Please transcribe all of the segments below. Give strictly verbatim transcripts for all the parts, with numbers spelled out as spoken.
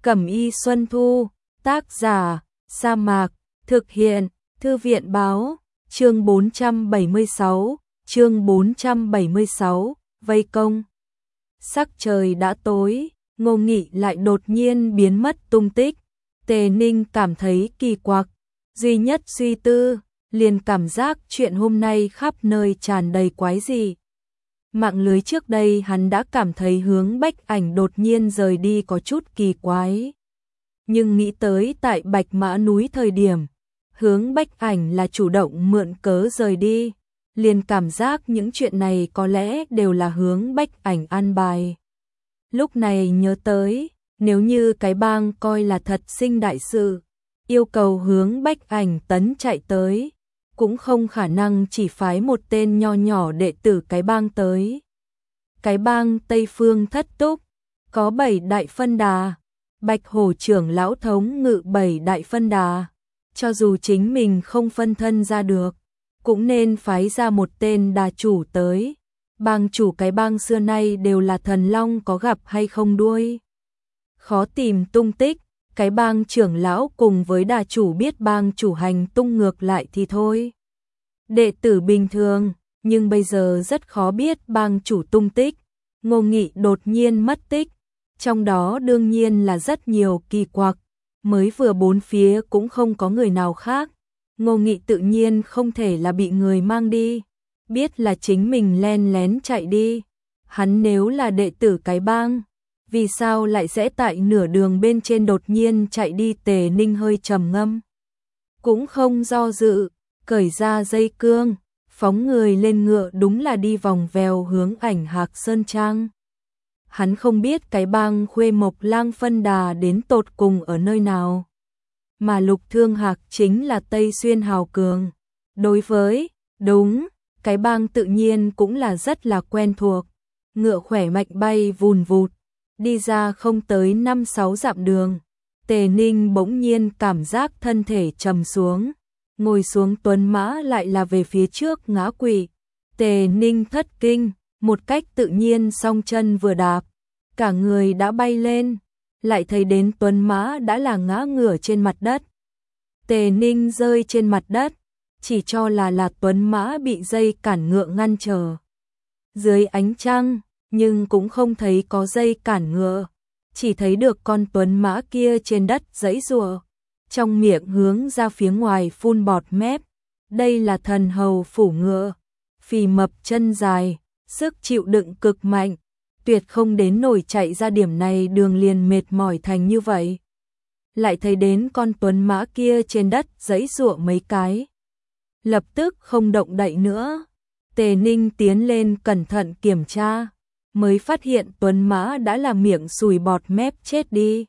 Cẩm y Xuân Thu, tác giả, Sa Mạc, thực hiện, Thư viện báo, chương bốn trăm bảy mươi sáu, chương bốn trăm bảy mươi sáu, vây công. Sắc trời đã tối, Ngô Nghị lại đột nhiên biến mất tung tích. Tề Ninh cảm thấy kỳ quặc, duy nhất suy tư, liền cảm giác chuyện hôm nay khắp nơi tràn đầy quái dị. Mạng lưới trước đây hắn đã cảm thấy Hướng Bách Ảnh đột nhiên rời đi có chút kỳ quái. Nhưng nghĩ tới tại Bạch Mã núi thời điểm, Hướng Bách Ảnh là chủ động mượn cớ rời đi, liền cảm giác những chuyện này có lẽ đều là Hướng Bách Ảnh an bài. Lúc này nhớ tới, nếu như cái bang coi là thật sinh đại sự, yêu cầu Hướng Bách Ảnh tấn chạy tới, cũng không khả năng chỉ phái một tên nho nhỏ đệ tử cái bang tới. Cái bang Tây Phương Thất Túc, có bảy đại phân đà, Bạch Hổ trưởng lão thống ngự bảy đại phân đà, cho dù chính mình không phân thân ra được, cũng nên phái ra một tên đà chủ tới. Bang chủ cái bang xưa nay đều là thần long có gặp hay không đuôi, khó tìm tung tích. Cái bang trưởng lão cùng với đà chủ biết bang chủ hành tung ngược lại thì thôi. Đệ tử bình thường, nhưng bây giờ rất khó biết bang chủ tung tích. Ngô Nghị đột nhiên mất tích, trong đó đương nhiên là rất nhiều kỳ quặc, mới vừa bốn phía cũng không có người nào khác. Ngô Nghị tự nhiên không thể là bị người mang đi, biết là chính mình len lén chạy đi. Hắn nếu là đệ tử cái bang, vì sao lại sẽ tại nửa đường bên trên đột nhiên chạy đi? Tề Ninh hơi trầm ngâm, cũng không do dự, cởi ra dây cương, phóng người lên ngựa, đúng là đi vòng vèo hướng Ảnh Hạc Sơn Trang. Hắn không biết cái bang Khuê Mộc Lang phân đà đến tột cùng ở nơi nào, mà Lục Thương Hạc chính là Tây Xuyên hào cường. Đối với, đúng, cái bang tự nhiên cũng là rất là quen thuộc. Ngựa khỏe mạnh bay vùn vụt, đi ra không tới năm sáu dặm đường, Tề Ninh bỗng nhiên cảm giác thân thể trầm xuống, ngồi xuống tuấn mã lại là về phía trước ngã quỵ. Tề Ninh thất kinh, một cách tự nhiên song chân vừa đạp, cả người đã bay lên, lại thấy đến tuấn mã đã là ngã ngửa trên mặt đất. Tề Ninh rơi trên mặt đất, chỉ cho là là tuấn mã bị dây cản ngựa ngăn trở. Dưới ánh trăng, nhưng cũng không thấy có dây cản ngựa, chỉ thấy được con tuấn mã kia trên đất giãy giụa, trong miệng hướng ra phía ngoài phun bọt mép. Đây là thần hầu phủ ngựa, phì mập chân dài, sức chịu đựng cực mạnh, tuyệt không đến nổi chạy ra điểm này đường liền mệt mỏi thành như vậy. Lại thấy đến con tuấn mã kia trên đất giãy giụa mấy cái, lập tức không động đậy nữa. Tề Ninh tiến lên cẩn thận kiểm tra, mới phát hiện tuấn mã đã là miệng sùi bọt mép chết đi.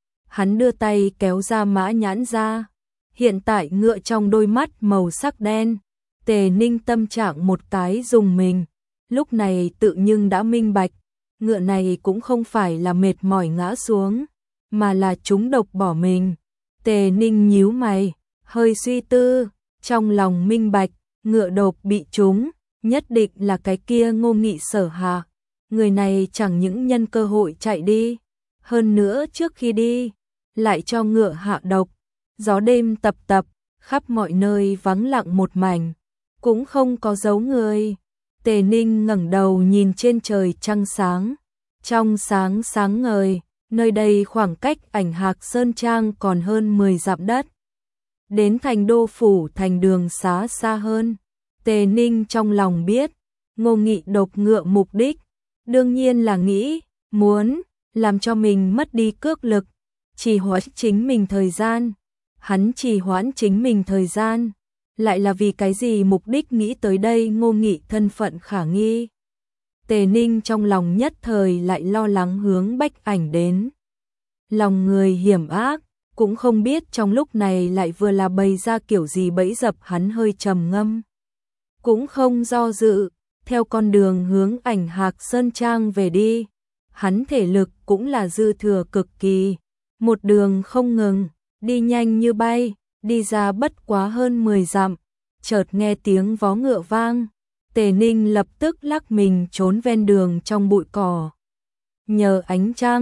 Hắn đưa tay kéo ra mã nhãn ra, hiện tại ngựa trong đôi mắt màu sắc đen. Tề Ninh tâm trạng một cái dùng mình, lúc này tự nhưng đã minh bạch, ngựa này cũng không phải là mệt mỏi ngã xuống, mà là trúng độc bỏ mình. Tề Ninh nhíu mày, hơi suy tư, trong lòng minh bạch, ngựa độc bị trúng, nhất định là cái kia Ngô Nghị sở hạ. Người này chẳng những nhân cơ hội chạy đi, hơn nữa trước khi đi, lại cho ngựa hạ độc. Gió đêm tập tập, khắp mọi nơi vắng lặng một mảnh, cũng không có dấu người. Tề Ninh ngẩng đầu nhìn trên trời trăng sáng, trong sáng sáng ngời, nơi đây khoảng cách Ảnh Hạc Sơn Trang còn hơn mười dặm đất. Đến thành đô phủ thành đường xá xa hơn. Tề Ninh trong lòng biết, Ngô Nghị độc ngựa mục đích, đương nhiên là nghĩ, muốn, làm cho mình mất đi cước lực, trì hoãn chính mình thời gian. Hắn trì hoãn chính mình thời gian, lại là vì cái gì? Mục đích nghĩ tới đây Ngô Nghị thân phận khả nghi. Tề Ninh trong lòng nhất thời lại lo lắng Hướng Bách Ảnh đến. Lòng người hiểm ác, cũng không biết trong lúc này lại vừa là bày ra kiểu gì bẫy dập. Hắn hơi trầm ngâm, cũng không do dự, theo con đường hướng Ảnh Hạc Sơn Trang về đi. Hắn thể lực cũng là dư thừa cực kỳ, một đường không ngừng, đi nhanh như bay, đi ra bất quá hơn mười dặm, chợt nghe tiếng vó ngựa vang. Tề Ninh lập tức lắc mình trốn ven đường trong bụi cỏ. Nhờ ánh trăng,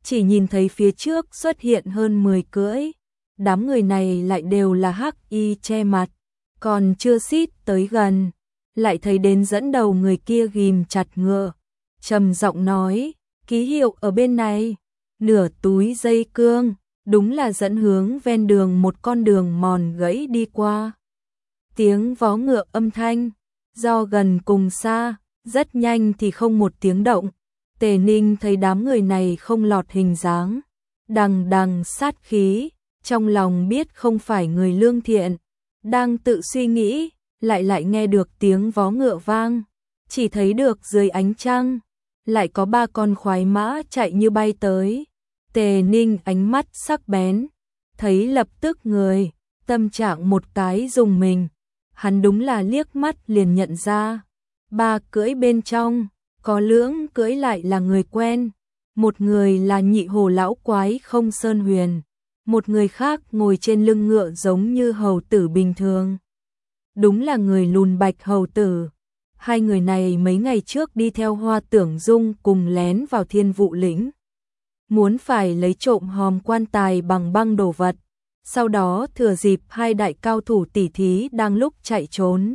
chỉ nhìn thấy phía trước xuất hiện hơn mười cưỡi. Đám người này lại đều là hắc y che mặt, còn chưa xít tới gần, lại thấy đến dẫn đầu người kia ghim chặt ngựa, trầm giọng nói, ký hiệu ở bên này, nửa túi dây cương, đúng là dẫn hướng ven đường một con đường mòn gãy đi qua. Tiếng vó ngựa âm thanh, do gần cùng xa, rất nhanh thì không một tiếng động. Tề Ninh thấy đám người này không lọt hình dáng, đằng đằng sát khí, trong lòng biết không phải người lương thiện, đang tự suy nghĩ, lại lại nghe được tiếng vó ngựa vang, chỉ thấy được dưới ánh trăng, lại có ba con khoái mã chạy như bay tới. Tề Ninh ánh mắt sắc bén, thấy lập tức người, tâm trạng một cái dùng mình, hắn đúng là liếc mắt liền nhận ra, ba cưỡi bên trong, có lưỡng cưỡi lại là người quen, một người là nhị hồ lão quái Không Sơn Huyền, một người khác ngồi trên lưng ngựa giống như hầu tử bình thường. Đúng là người lùn bạch hầu tử. Hai người này mấy ngày trước đi theo Hoa Tưởng Dung cùng lén vào Thiên Vụ Lĩnh, muốn phải lấy trộm hòm quan tài bằng băng đồ vật, sau đó thừa dịp hai đại cao thủ tỉ thí đang lúc chạy trốn.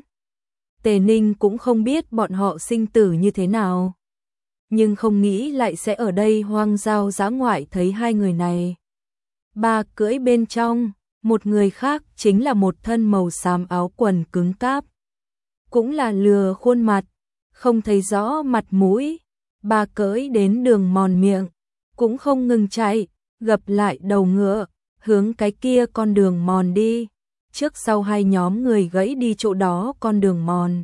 Tề Ninh cũng không biết bọn họ sinh tử như thế nào, nhưng không nghĩ lại sẽ ở đây hoang giao dã ngoại thấy hai người này. Ba cưỡi bên trong, một người khác chính là một thân màu xám áo quần cứng cáp, cũng là lừa khuôn mặt, không thấy rõ mặt mũi. Ba cưỡi đến đường mòn miệng, cũng không ngừng chạy, gập lại đầu ngựa, hướng cái kia con đường mòn đi. Trước sau hai nhóm người gãy đi chỗ đó con đường mòn.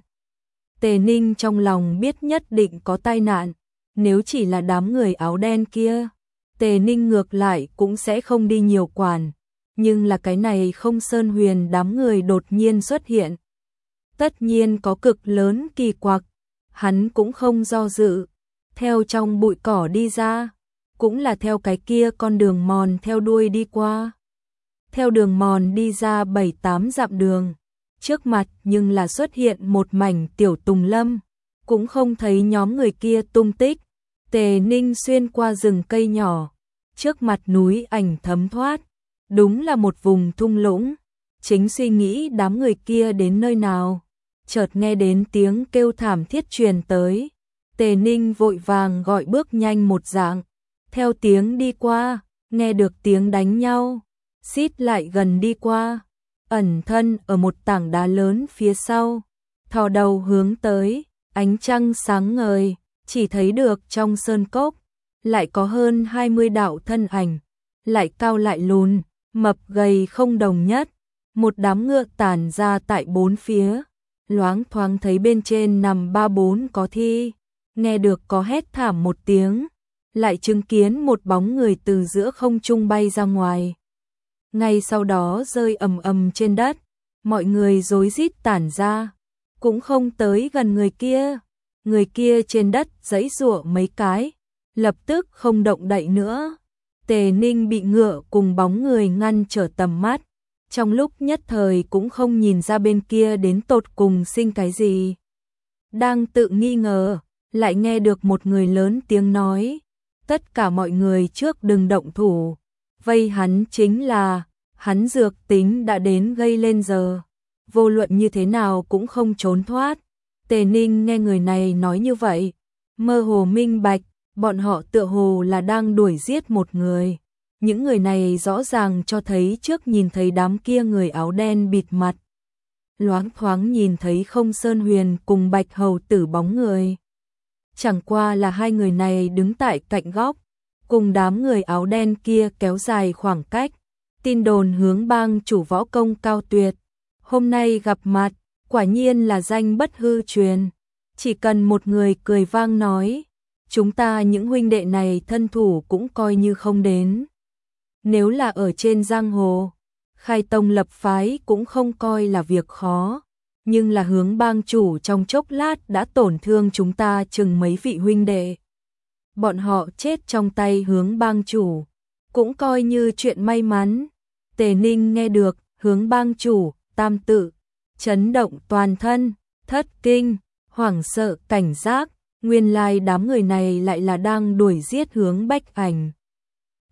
Tề Ninh trong lòng biết nhất định có tai nạn, nếu chỉ là đám người áo đen kia, Tề Ninh ngược lại cũng sẽ không đi nhiều quản, nhưng là cái này Không Sơn Huyền đám người đột nhiên xuất hiện. Tất nhiên có cực lớn kỳ quặc, hắn cũng không do dự, theo trong bụi cỏ đi ra, cũng là theo cái kia con đường mòn theo đuôi đi qua. Theo đường mòn đi ra bảy tám dặm đường, trước mặt nhưng là xuất hiện một mảnh tiểu tùng lâm, cũng không thấy nhóm người kia tung tích. Tề Ninh xuyên qua rừng cây nhỏ, trước mặt núi ảnh thấm thoát, đúng là một vùng thung lũng. Chính suy nghĩ đám người kia đến nơi nào, chợt nghe đến tiếng kêu thảm thiết truyền tới. Tề Ninh vội vàng gọi bước nhanh một dạng, theo tiếng đi qua, nghe được tiếng đánh nhau, xít lại gần đi qua, ẩn thân ở một tảng đá lớn phía sau, thò đầu hướng tới, ánh trăng sáng ngời, chỉ thấy được trong sơn cốc, lại có hơn hai mươi đạo thân ảnh, lại cao lại lùn, mập gầy không đồng nhất, một đám ngựa tản ra tại bốn phía, loáng thoáng thấy bên trên nằm ba bốn có thi, nghe được có hét thảm một tiếng, lại chứng kiến một bóng người từ giữa không trung bay ra ngoài. Ngay sau đó rơi ầm ầm trên đất, mọi người rối rít tản ra, cũng không tới gần người kia. Người kia trên đất giãy giụa mấy cái, lập tức không động đậy nữa. Tề Ninh bị ngựa cùng bóng người ngăn trở tầm mắt, trong lúc nhất thời cũng không nhìn ra bên kia đến tột cùng sinh cái gì. Đang tự nghi ngờ, lại nghe được một người lớn tiếng nói, tất cả mọi người trước đừng động thủ, vây hắn chính là, hắn dược tính đã đến gây lên giờ, vô luận như thế nào cũng không trốn thoát. Tề Ninh nghe người này nói như vậy, mơ hồ minh bạch, bọn họ tựa hồ là đang đuổi giết một người. Những người này rõ ràng cho thấy trước nhìn thấy đám kia người áo đen bịt mặt. Loáng thoáng nhìn thấy Không Sơn Huyền cùng Bạch Hầu Tử bóng người. Chẳng qua là hai người này đứng tại cạnh góc, cùng đám người áo đen kia kéo dài khoảng cách. Tin đồn hướng bang chủ võ công cao tuyệt, hôm nay gặp mặt, quả nhiên là danh bất hư truyền. Chỉ cần một người cười vang nói, chúng ta những huynh đệ này thân thủ cũng coi như không đến. Nếu là ở trên giang hồ, khai tông lập phái cũng không coi là việc khó, nhưng là hướng bang chủ trong chốc lát đã tổn thương chúng ta chừng mấy vị huynh đệ. Bọn họ chết trong tay hướng bang chủ, cũng coi như chuyện may mắn. Tề Ninh nghe được, hướng bang chủ, tam tự, chấn động toàn thân, thất kinh, hoảng sợ cảnh giác, nguyên lai đám người này lại là đang đuổi giết hướng Bách Ảnh.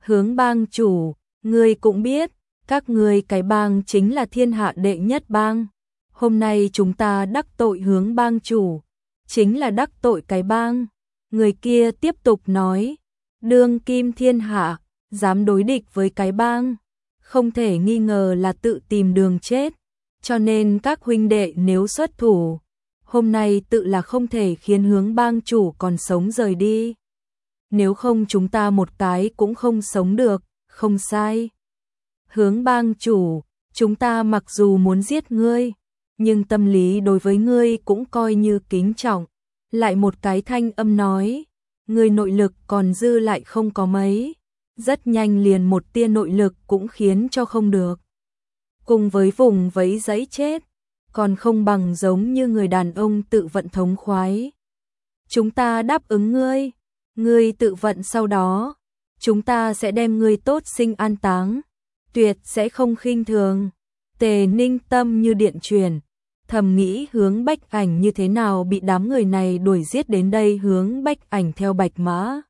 Hướng bang chủ, ngươi cũng biết, các ngươi cái bang chính là thiên hạ đệ nhất bang. Hôm nay chúng ta đắc tội Hướng bang chủ, chính là đắc tội cái bang. Người kia tiếp tục nói, đương kim thiên hạ, dám đối địch với cái bang, không thể nghi ngờ là tự tìm đường chết. Cho nên các huynh đệ nếu xuất thủ, hôm nay tự là không thể khiến Hướng bang chủ còn sống rời đi. Nếu không chúng ta một cái cũng không sống được, không sai. Hướng bang chủ, chúng ta mặc dù muốn giết ngươi, nhưng tâm lý đối với ngươi cũng coi như kính trọng. Lại một cái thanh âm nói, ngươi nội lực còn dư lại không có mấy, rất nhanh liền một tia nội lực cũng khiến cho không được. Cùng với vùng vẫy giấy chết, còn không bằng giống như người đàn ông tự vận thống khoái. Chúng ta đáp ứng ngươi, ngươi tự vận sau đó, chúng ta sẽ đem ngươi tốt sinh an táng, tuyệt sẽ không khinh thường. Tề Ninh tâm như điện truyền, thầm nghĩ Hướng Bách Ảnh như thế nào bị đám người này đuổi giết đến đây. Hướng Bách Ảnh theo Bạch Mã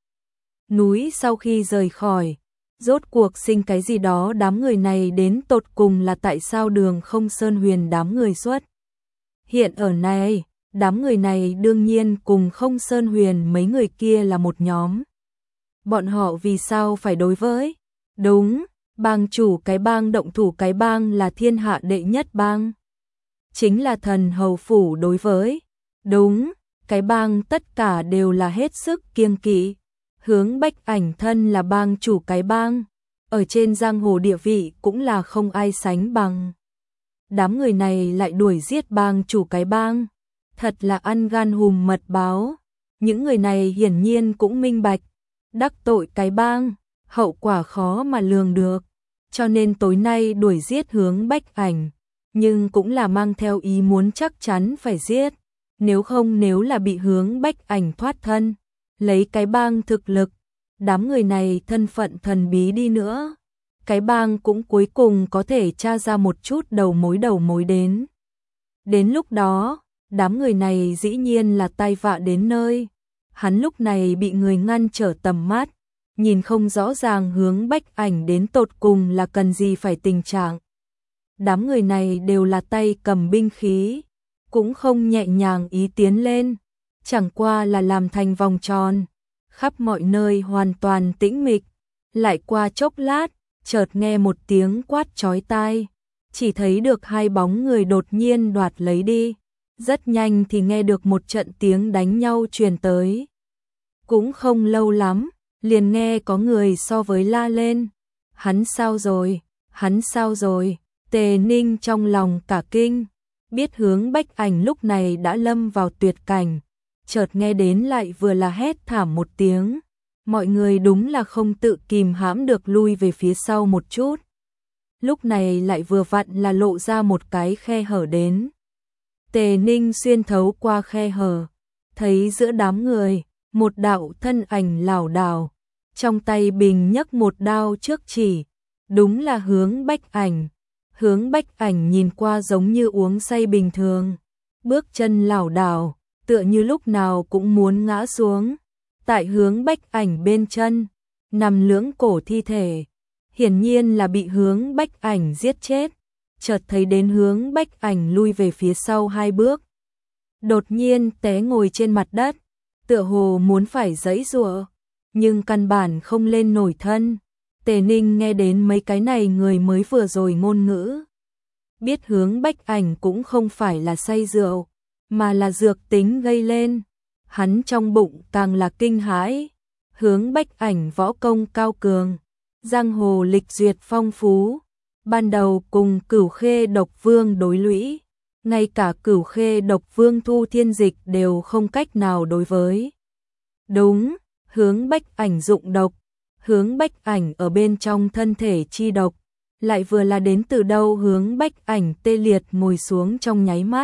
núi sau khi rời khỏi, rốt cuộc sinh cái gì đó, đám người này đến tột cùng là tại sao Đường Không Sơn Huyền đám người xuất hiện ở này. Đám người này đương nhiên cùng Không Sơn Huyền mấy người kia là một nhóm. Bọn họ vì sao phải đối với? Đúng, bang chủ cái bang động thủ cái bang là thiên hạ đệ nhất bang. Chính là thần hầu phủ đối với. Đúng, cái bang tất cả đều là hết sức kiêng kỵ. Hướng Bách Ảnh thân là bang chủ cái bang, ở trên giang hồ địa vị cũng là không ai sánh bằng. Đám người này lại đuổi giết bang chủ cái bang, thật là ăn gan hùm mật báo. Những người này hiển nhiên cũng minh bạch, đắc tội cái bang, hậu quả khó mà lường được, cho nên tối nay đuổi giết Hướng Bách Ảnh, nhưng cũng là mang theo ý muốn chắc chắn phải giết, nếu không nếu là bị Hướng Bách Ảnh thoát thân, lấy cái bang thực lực, đám người này thân phận thần bí đi nữa, cái bang cũng cuối cùng có thể tra ra một chút đầu mối đầu mối đến. Đến lúc đó, đám người này dĩ nhiên là tai vạ đến nơi. Hắn lúc này bị người ngăn trở tầm mắt, nhìn không rõ ràng Hướng Bách Ảnh đến tột cùng là cần gì phải tình trạng. Đám người này đều là tay cầm binh khí, cũng không nhẹ nhàng ý tiến lên, chẳng qua là làm thành vòng tròn, khắp mọi nơi hoàn toàn tĩnh mịch. Lại qua chốc lát, chợt nghe một tiếng quát chói tai, chỉ thấy được hai bóng người đột nhiên đoạt lấy đi. Rất nhanh thì nghe được một trận tiếng đánh nhau truyền tới. Cũng không lâu lắm, liền nghe có người so với la lên. Hắn sao rồi? Hắn sao rồi? Tề Ninh trong lòng cả kinh, biết Hướng Bách Ảnh lúc này đã lâm vào tuyệt cảnh. Chợt nghe đến lại vừa là hét thảm một tiếng. Mọi người đúng là không tự kìm hãm được lui về phía sau một chút. Lúc này lại vừa vặn là lộ ra một cái khe hở đến. Tề Ninh xuyên thấu qua khe hở, thấy giữa đám người, một đạo thân ảnh lảo đảo, trong tay bình nhấc một đao trước chỉ, đúng là Hướng Bách Ảnh. Hướng Bách Ảnh nhìn qua giống như uống say bình thường, bước chân lảo đảo, tựa như lúc nào cũng muốn ngã xuống. Tại Hướng Bách Ảnh bên chân, nằm lưỡng cổ thi thể, hiển nhiên là bị Hướng Bách Ảnh giết chết. Chợt thấy đến Hướng Bách Ảnh lui về phía sau hai bước, đột nhiên té ngồi trên mặt đất, tựa hồ muốn phải giãy giụa, nhưng căn bản không lên nổi thân. Tề Ninh nghe đến mấy cái này người mới vừa rồi ngôn ngữ, biết Hướng Bách Ảnh cũng không phải là say rượu, mà là dược tính gây lên. Hắn trong bụng càng là kinh hãi. Hướng Bách Ảnh võ công cao cường, giang hồ lịch duyệt phong phú, ban đầu cùng Cửu Khê Độc Vương đối lũy, ngay cả Cửu Khê Độc Vương Thu Thiên Dịch đều không cách nào đối với. Đúng, Hướng Bách Ảnh dụng độc, Hướng Bách Ảnh ở bên trong thân thể chi độc, lại vừa là đến từ đâu. Hướng Bách Ảnh tê liệt ngồi xuống trong nháy mắt.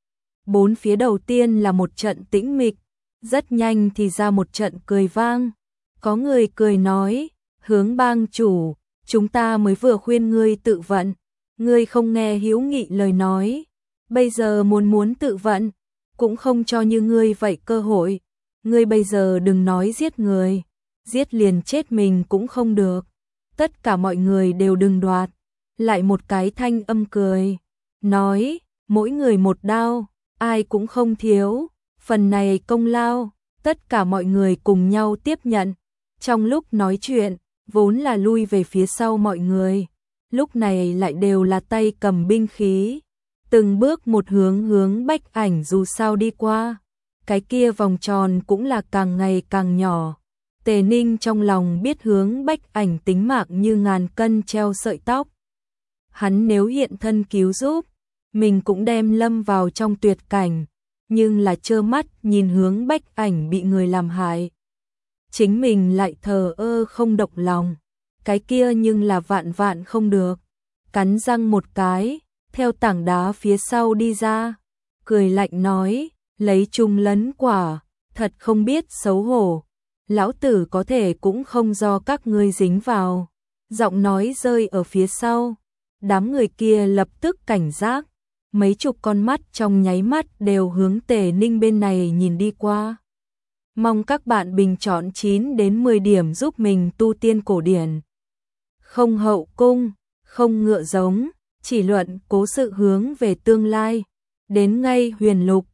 Bốn phía đầu tiên là một trận tĩnh mịch, rất nhanh thì ra một trận cười vang. Có người cười nói, Hướng bang chủ, chúng ta mới vừa khuyên ngươi tự vận, ngươi không nghe hữu nghị lời nói, bây giờ muốn muốn tự vận, cũng không cho như ngươi vậy cơ hội. Ngươi bây giờ đừng nói giết người, giết liền chết mình cũng không được. tất cả mọi người đều đừng đoạt. Lại một cái thanh âm cười, nói, mỗi người một đao, ai cũng không thiếu, phần này công lao, tất cả mọi người cùng nhau tiếp nhận. Trong lúc nói chuyện, vốn là lui về phía sau mọi người, lúc này lại đều là tay cầm binh khí, từng bước một hướng hướng Bách Ảnh dù sao đi qua. Cái kia vòng tròn cũng là càng ngày càng nhỏ. Tề Ninh trong lòng biết hướng Bách Ảnh tính mạng như ngàn cân treo sợi tóc. Hắn nếu hiện thân cứu giúp, mình cũng đem lâm vào trong tuyệt cảnh, nhưng là trơ mắt nhìn hướng Bách Ảnh bị người làm hại. Chính mình lại thờ ơ không động lòng, cái kia nhưng là vạn vạn không được. Cắn răng một cái, theo tảng đá phía sau đi ra, cười lạnh nói, lấy chung lấn quả, thật không biết xấu hổ. Lão tử có thể cũng không do các ngươi dính vào. Giọng nói rơi ở phía sau, đám người kia lập tức cảnh giác, mấy chục con mắt trong nháy mắt đều hướng Tề Ninh bên này nhìn đi qua. Mong các bạn bình chọn chín đến mười điểm giúp mình tu tiên cổ điển. Không hậu cung, không ngựa giống, chỉ luận cố sự hướng về tương lai. Đến ngay huyền lục,